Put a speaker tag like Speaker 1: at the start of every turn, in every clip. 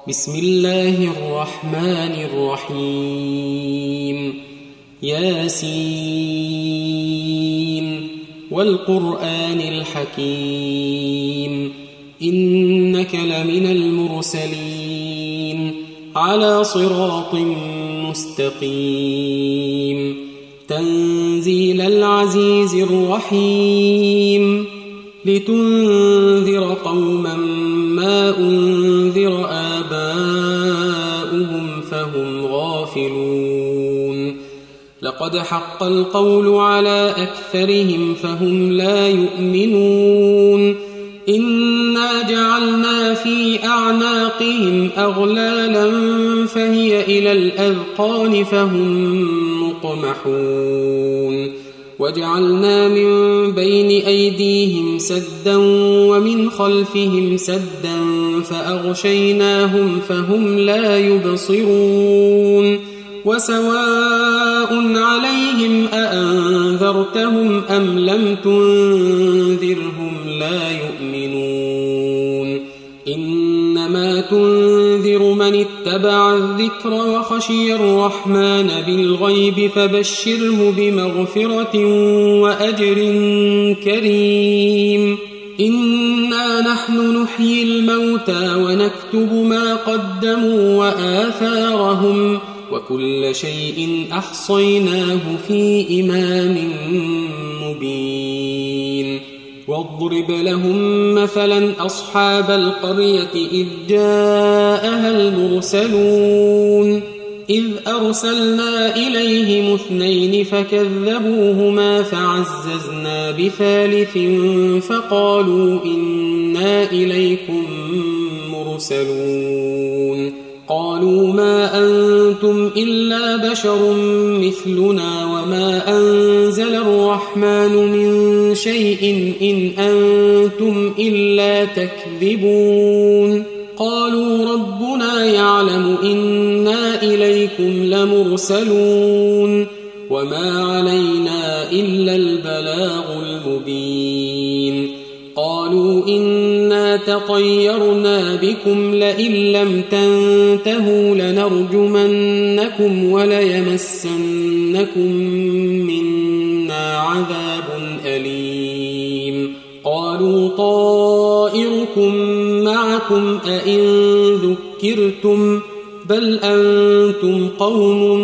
Speaker 1: بسم الله الرحمن الرحيم ياسين والقرآن الحكيم إنك لمن المرسلين على صراط مستقيم تنزيل العزيز الرحيم لتنذر قوما ما أنذر آباؤهم فهم غافلون لقد حق القول على أكثرهم فهم لا يؤمنون إنا جعلنا في أعناقهم أغلالا فهي إلى الأذقان فهم مقمحون وجعلنا من بين أيديهم سدا ومن خلفهم سدا فأغشيناهم فهم لا يبصرون وسواء عليهم أأنذرتهم أم لم تنذرهم لا يؤمنون إنما تنذر من اتبع الذكر وخشي الرحمن بالغيب فبشره بمغفرة وأجر كريم إنا نحن نحيي الموتى ونكتب ما قدموا وآثارهم وكل شيء أحصيناه في إمام مبين واضرب لهم مثلا أصحاب القرية إذ جاءها المرسلون إذ أرسلنا إليهم 2 فكذبوهما فعززنا بثالث فقالوا إنا إليكم مرسلون قالوا ما أنتم إلا بشر مثلنا وما أنزل الرحمن من شيء إن أنتم إلا تكذبون قالوا ربنا يعلم إنا إليكم لمرسلون وما علينا إلا البلاغ المبين قالوا إنا تطيرنا بكم لئن لم تنتهوا لنرجمنكم وليمسنكم منا عذاب أليم قالوا طائركم معكم أئن ذكرتم بل أنتم قوم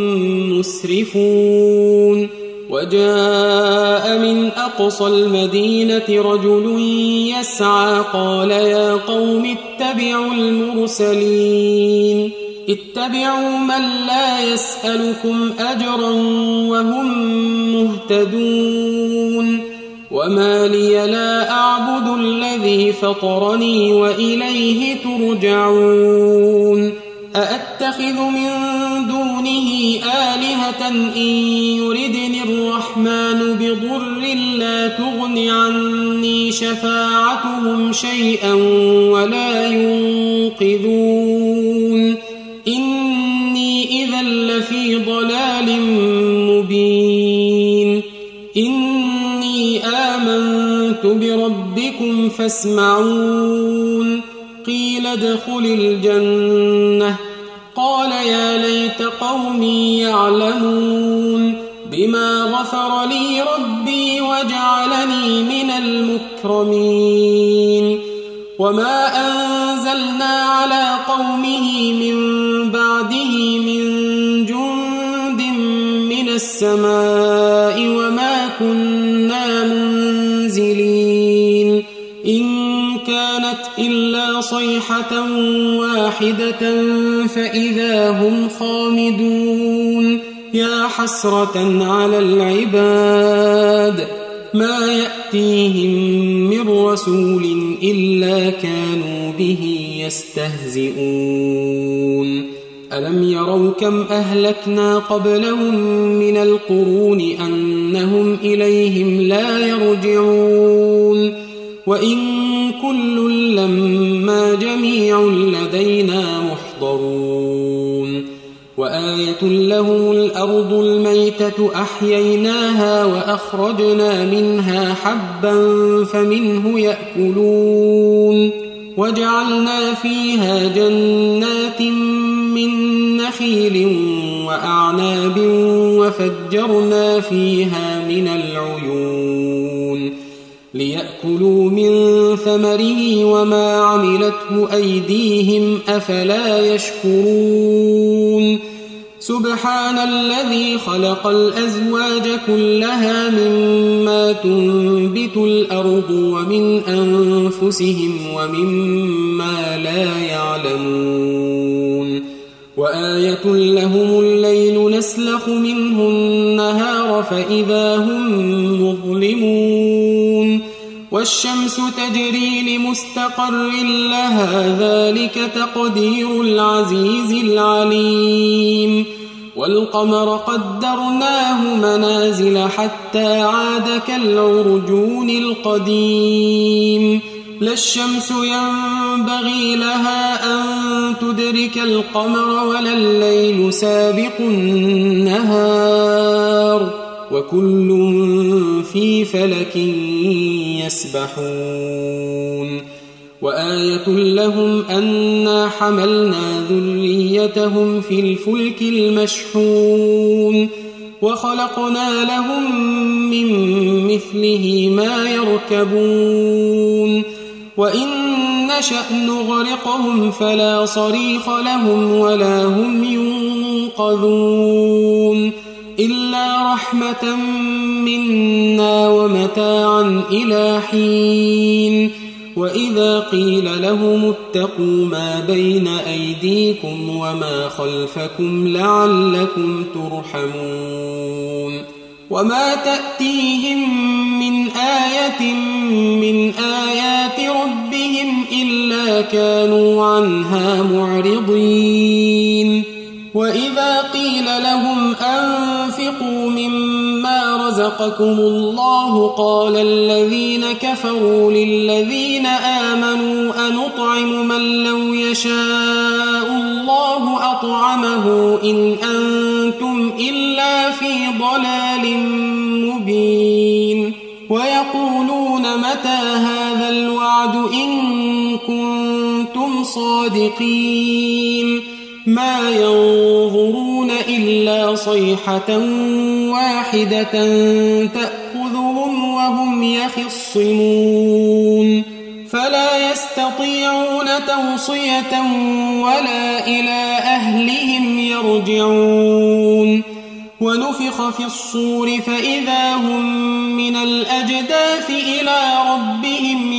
Speaker 1: مسرفون وجاء من أقصى المدينة رجل يسعى قال يا قوم اتبعوا المرسلين اتبعوا من لا يسألكم أجرا وهم مهتدون وما لي لا أعبد الذي فطرني وإليه ترجعون أأتخذ من دونه آلهة إن يردني الرحمن بضر لا تغن عني شفاعتهم شيئا ولا ينقذون إني إذا لفي ضلال مبين إني آمنت بربكم فاسمعون قيل ادخل الجنة قال يا ليت قومي يعلمون بما غفر لي ربي وجعلني من المكرمين وما أنزلنا على قومه من بعده من جند من السماء وما كنا منزلين إن كانت إلا صيحة واحدة فإذا هم خامدون يا حسرة على العباد ما يأتيهم من رسول إلا كانوا به يستهزئون ألم يروا كم أهلكنا قبلهم من القرون أنهم إليهم لا يرجعون وإن كل لما جميع لدينا محضرون وآية لهم الأرض الميتة أحييناها وأخرجنا منها حبا فمنه يأكلون وجعلنا فيها جنات من نخيل وأعناب وفجرنا فيها من العيون ليأكلوا من ثمره وما عملته أيديهم أفلا يشكرون سبحان الذي خلق الأزواج كلها مما تنبت الأرض ومن أنفسهم ومما لا يعلمون وآية لهم الليل نسلخ منه النهار فإذا هم مظلمون والشمس تجري لمستقر لها ذلك تقدير العزيز العليم والقمر قدرناه منازل حتى عاد كالعرجون القديم لا الشمس ينبغي لها أن تدرك القمر ولا الليل سابق النهار وكل في فلك يسبحون وآية لهم أنا حملنا ذريتهم في الفلك المشحون وخلقنا لهم من مثله ما يركبون وإن نشأ نغرقهم فلا صريخ لهم ولا هم ينقذون إلا رحمة منا ومتاعا إلى حين وإذا قيل لهم اتقوا ما بين أيديكم وما خلفكم لعلكم ترحمون وما تأتيهم من آية من آيات ربهم إلا كانوا عنها معرضين وإذا قيل لهم أنفقوا مما رزقكم الله قال الذين كفروا للذين آمنوا أنطعم من لو يشاء الله أطعمه إن أنتم إلا في ضلال مبين ويقولون متى هذا الوعد إن كنتم صادقين ما ينظرون إلا صيحة واحدة تأخذهم وهم يخصمون فلا يستطيعون توصية ولا إلى أهلهم يرجعون ونفخ في الصور فإذا هم من الأجداث إلى ربهم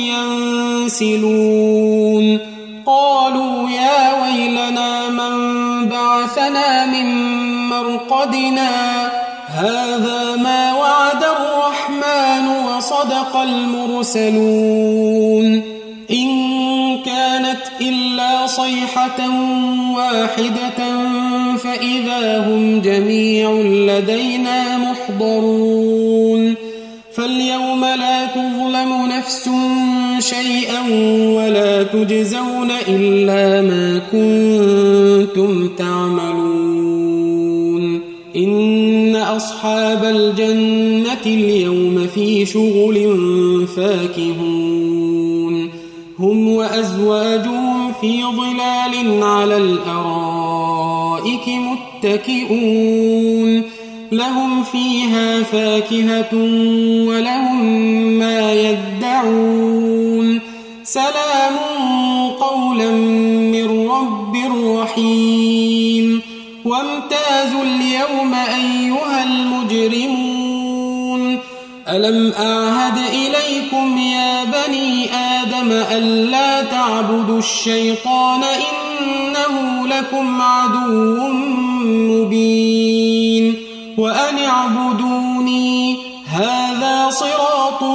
Speaker 1: ينسلون قالوا يا ويلنا من بعثنا من مرقدنا هذا ما وعد الرحمن وصدق المرسلون إن كانت إلا صيحة واحدة فإذا هم جميع لدينا محضرون فاليوم لا تظلم نفس شيئا ولا تجزون إلا ما كنتم تعملون إن أصحاب الجنة اليوم في شغل فاكهون هم وأزواجهم في ظلال على الأرائك متكئون لهم فيها فاكهة ولهم ما يدعون سلام قولا من رب رحيم وامتازوا اليوم أيها المجرمون ألم أعهد إليكم يا بني آدم ألا تعبدوا الشيطان إنه لكم عدو مبين وأن اعبدوني هذا صراط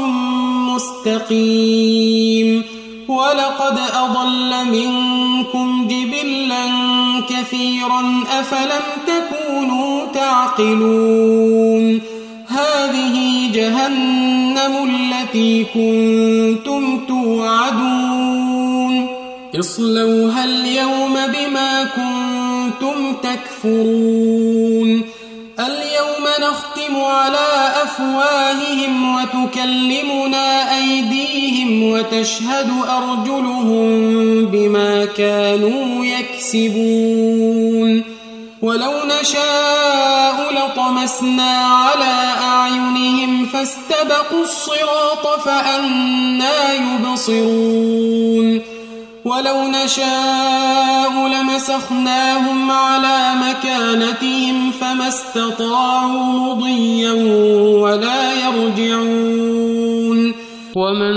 Speaker 1: مستقيم ولقد أضل منكم جبلا كثيرا أفلم تكونوا تعقلون هذه جهنم التي كنتم توعدون اصلوها اليوم بما كنتم تكفرون اليوم نختم على أفواههم وتكلمنا أيديهم وتشهد أرجلهم بما كانوا يكسبون ولو نشاء لطمسنا على أعينهم فاستبقوا الصراط فأنى يبصرون ولو نشاء لمسخناهم على مكانتهم فما استطاعوا مضيا ولا يرجعون
Speaker 2: ومن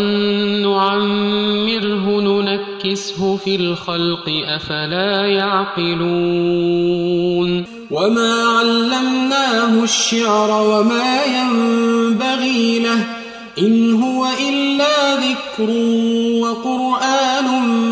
Speaker 2: نعمره ننكسه في الخلق أفلا يعقلون
Speaker 1: وما علمناه الشعر وما ينبغي له إن هو إلا ذكر وقرآن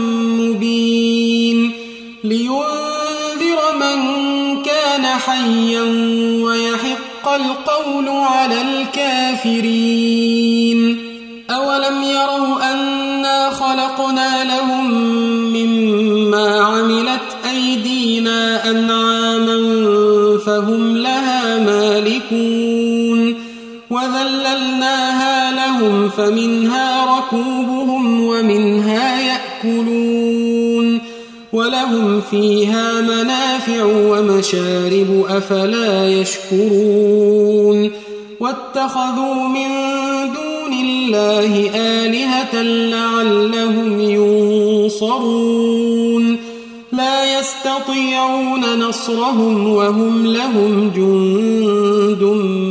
Speaker 1: مبين لينذر من كان حيا ويحق القول على الكافرين أولم يروا أنا خلقنا لهم مما عملت أيدينا أنعاما فهم لها مالكون وذللناها لهم فمنها ركوبهم ومنها يأكلون ولهم فيها منافع ومشارب أفلا يشكرون واتخذوا من دون الله آلهة لعلهم ينصرون لا يستطيعون نصرهم وهم لهم جند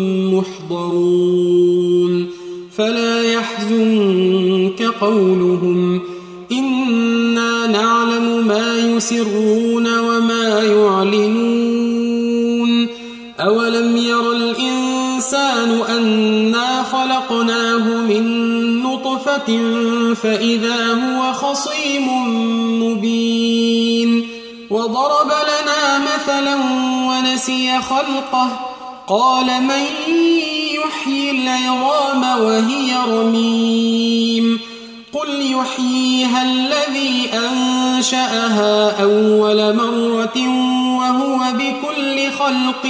Speaker 1: محضرون فلا يحزنك قولهم إنا نعلم ما يسرون وما يعلنون أولم ير الإنسان أنا خلقناه من نطفة فإذا هو خصيم مبين وضرب لنا مثلا ونسي خلقه قال من يحيي العظام وهي رميم قل يحييها الذي أنشأها أول مرة وهو بكل خلق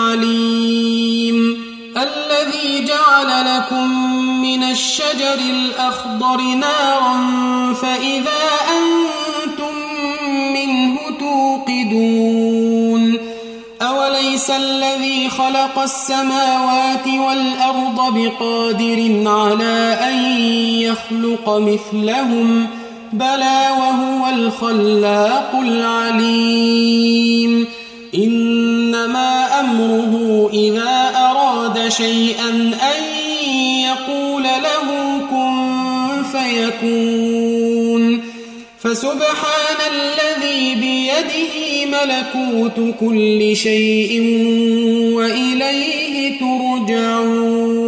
Speaker 1: عليم الذي جعل لكم من الشجر الأخضر نارا فإذا أنتم منه توقدون أوليس الذي خلق السماوات والأرض بقادر على أن يخلق مثلهم بلى وهو الخلاق العليم إنما أمره إذا أراد شيئا أن يقول له كن فيكون فسبحان الذي بيده ملكوت كل شيء وإليه ترجعون